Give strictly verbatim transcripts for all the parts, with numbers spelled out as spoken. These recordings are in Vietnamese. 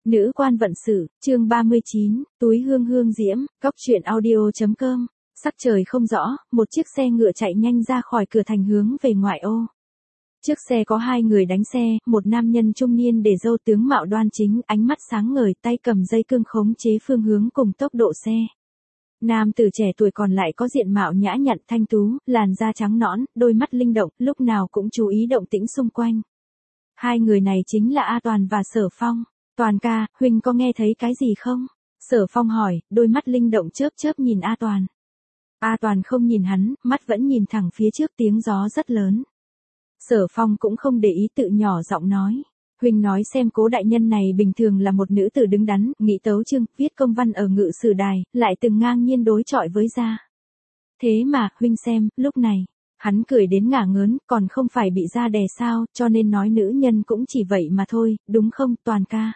Nữ quan vận sự, chương ba mươi chín, túi hương hương diễm, góc truyện audio.com. Sắc trời không rõ, một chiếc xe ngựa chạy nhanh ra khỏi cửa thành hướng về ngoại ô. Trước xe có hai người đánh xe, một nam nhân trung niên để râu tướng mạo đoan chính, ánh mắt sáng ngời, tay cầm dây cương khống chế phương hướng cùng tốc độ xe. Nam tử trẻ tuổi còn lại có diện mạo nhã nhặn thanh tú, làn da trắng nõn, đôi mắt linh động, lúc nào cũng chú ý động tĩnh xung quanh. Hai người này chính là A Toàn và Sở Phong. Toàn ca, huynh có nghe thấy cái gì không? Sở Phong hỏi, đôi mắt linh động chớp chớp nhìn A Toàn. A Toàn không nhìn hắn, mắt vẫn nhìn thẳng phía trước, tiếng gió rất lớn. Sở Phong cũng không để ý, tự nhỏ giọng nói. Huynh nói xem, Cố đại nhân này bình thường là một nữ tử đứng đắn, nghị tấu chương, viết công văn ở ngự sử đài, lại từng ngang nhiên đối chọi với gia. Thế mà, huynh xem, lúc này, hắn cười đến ngả ngớn, còn không phải bị gia đè sao, cho nên nói nữ nhân cũng chỉ vậy mà thôi, đúng không, Toàn ca?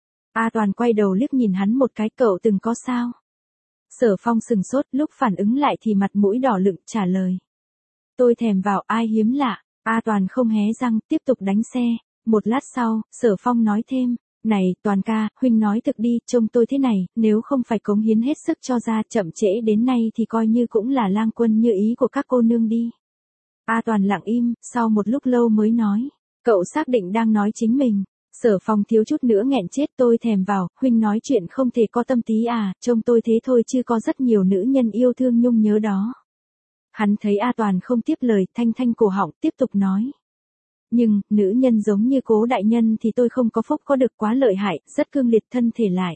A Toàn quay đầu liếc nhìn hắn một cái, cậu từng có sao? Sở Phong sừng sốt, lúc phản ứng lại thì mặt mũi đỏ lựng, trả lời. Tôi thèm vào, ai hiếm lạ. A Toàn không hé răng, tiếp tục đánh xe. Một lát sau, Sở Phong nói thêm, này, Toàn ca, huynh nói thực đi, trông tôi thế này, nếu không phải cống hiến hết sức cho ra, chậm trễ đến nay thì coi như cũng là lang quân như ý của các cô nương đi. A Toàn lặng im, sau một lúc lâu mới nói, cậu xác định đang nói chính mình. Sở Phong thiếu chút nữa nghẹn chết, tôi thèm vào, huynh nói chuyện không thể có tâm tí à, trông tôi thế thôi chứ có rất nhiều nữ nhân yêu thương nhung nhớ đó. Hắn thấy A Toàn không tiếp lời, thanh thanh cổ họng, tiếp tục nói. Nhưng, nữ nhân giống như Cố đại nhân thì tôi không có phúc có được, quá lợi hại, rất cương liệt thân thể lại.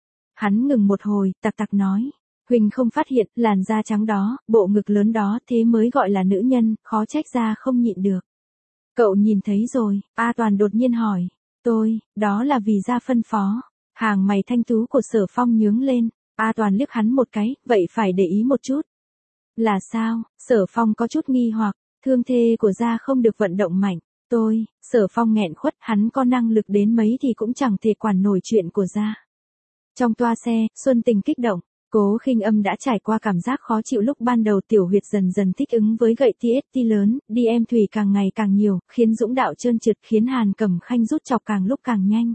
Hắn ngừng một hồi, tặc tặc nói. Huynh không phát hiện, làn da trắng đó, bộ ngực lớn đó, thế mới gọi là nữ nhân, khó trách ra không nhịn được. Cậu nhìn thấy rồi, A Toàn đột nhiên hỏi. Tôi, đó là vì gia phân phó. Hàng mày thanh tú của Sở Phong nhướng lên. A Toàn liếc hắn một cái, vậy phải để ý một chút. Là sao? Sở Phong có chút nghi hoặc, thương thê của gia không được vận động mạnh. Tôi, Sở Phong nghẹn khuất, hắn có năng lực đến mấy thì cũng chẳng thể quản nổi chuyện của gia. Trong toa xe, Xuân Tình kích động. Cố Khinh Âm đã trải qua cảm giác khó chịu lúc ban đầu, tiểu huyệt dần dần thích ứng với gậy tê ét tê lớn, đi em thủy càng ngày càng nhiều, khiến dũng đạo trơn trượt, khiến Hàn Cẩm Khanh rút chọc càng lúc càng nhanh.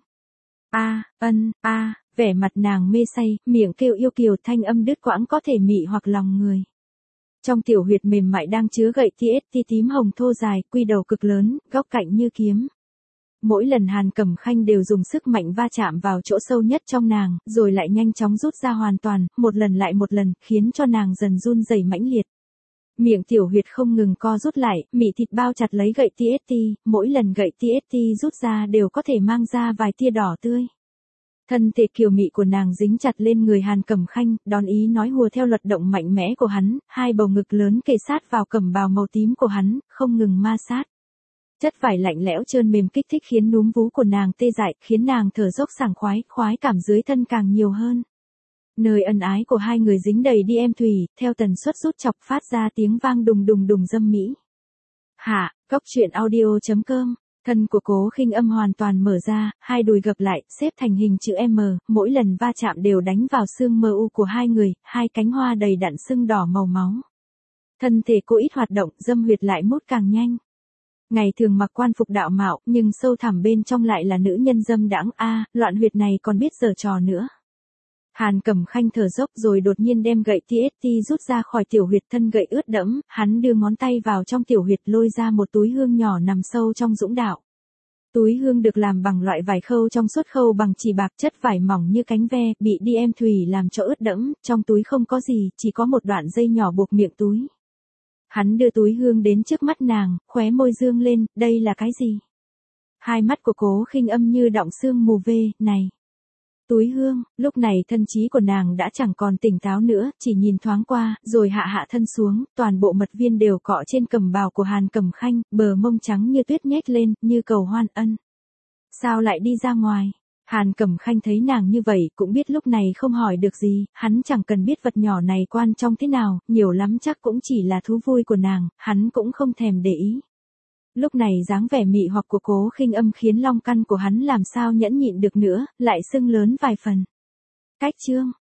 A, ân, a, vẻ mặt nàng mê say, miệng kêu yêu kiều, thanh âm đứt quãng có thể mị hoặc lòng người. Trong tiểu huyệt mềm mại đang chứa gậy tê ét tê tím hồng thô dài, quy đầu cực lớn, góc cạnh như kiếm. Mỗi lần Hàn Cẩm Khanh đều dùng sức mạnh va chạm vào chỗ sâu nhất trong nàng, rồi lại nhanh chóng rút ra hoàn toàn, một lần lại một lần, khiến cho nàng dần run rẩy mãnh liệt. Miệng tiểu huyệt không ngừng co rút lại, mị thịt bao chặt lấy gậy tê ét tê, mỗi lần gậy tê ét tê rút ra đều có thể mang ra vài tia đỏ tươi. Thân thể kiều mị của nàng dính chặt lên người Hàn Cẩm Khanh, đón ý nói hùa theo luật động mạnh mẽ của hắn, hai bầu ngực lớn kề sát vào cẩm bào màu tím của hắn, không ngừng ma sát. Chất vải lạnh lẽo trơn mềm kích thích khiến núm vú của nàng tê dại, khiến nàng thở dốc sảng khoái, khoái cảm dưới thân càng nhiều hơn. Nơi ân ái của hai người dính đầy đi em thủy, theo tần suất rút chọc phát ra tiếng vang đùng đùng đùng dâm mỹ. Hạ, góc truyện audio.com. Thân của Cố Khinh Âm hoàn toàn mở ra, hai đùi gập lại, xếp thành hình chữ M, mỗi lần va chạm đều đánh vào xương mờ u của hai người, hai cánh hoa đầy đặn sưng đỏ màu máu. Thân thể cô ít hoạt động, dâm huyệt lại mút càng nhanh. Ngày thường mặc quan phục đạo mạo, nhưng sâu thẳm bên trong lại là nữ nhân dâm đãng, a, loạn huyệt này còn biết giở trò nữa. Hàn Cẩm Khanh thở dốc rồi đột nhiên đem gậy tê ét tê rút ra khỏi tiểu huyệt, thân gậy ướt đẫm, hắn đưa ngón tay vào trong tiểu huyệt, lôi ra một túi hương nhỏ nằm sâu trong dũng đạo. Túi hương được làm bằng loại vải khâu trong suốt, khâu bằng chỉ bạc, chất vải mỏng như cánh ve, bị đi em thủy làm cho ướt đẫm, trong túi không có gì, chỉ có một đoạn dây nhỏ buộc miệng túi. Hắn đưa túi hương đến trước mắt nàng, khóe môi dương lên, đây là cái gì? Hai mắt của Cố Khinh Âm như đọng sương mù về, này. Túi hương, lúc này thân trí của nàng đã chẳng còn tỉnh táo nữa, chỉ nhìn thoáng qua, rồi hạ hạ thân xuống, toàn bộ mật viên đều cọ trên cẩm bào của Hàn Cẩm Khanh, bờ mông trắng như tuyết nhếch lên, như cầu hoan ân. Sao lại đi ra ngoài? Hàn Cẩm Khanh thấy nàng như vậy, cũng biết lúc này không hỏi được gì, hắn chẳng cần biết vật nhỏ này quan trọng thế nào, nhiều lắm chắc cũng chỉ là thú vui của nàng, hắn cũng không thèm để ý. Lúc này dáng vẻ mị hoặc của Cố Khinh Âm khiến long căn của hắn làm sao nhẫn nhịn được nữa, lại sưng lớn vài phần. Cách chương,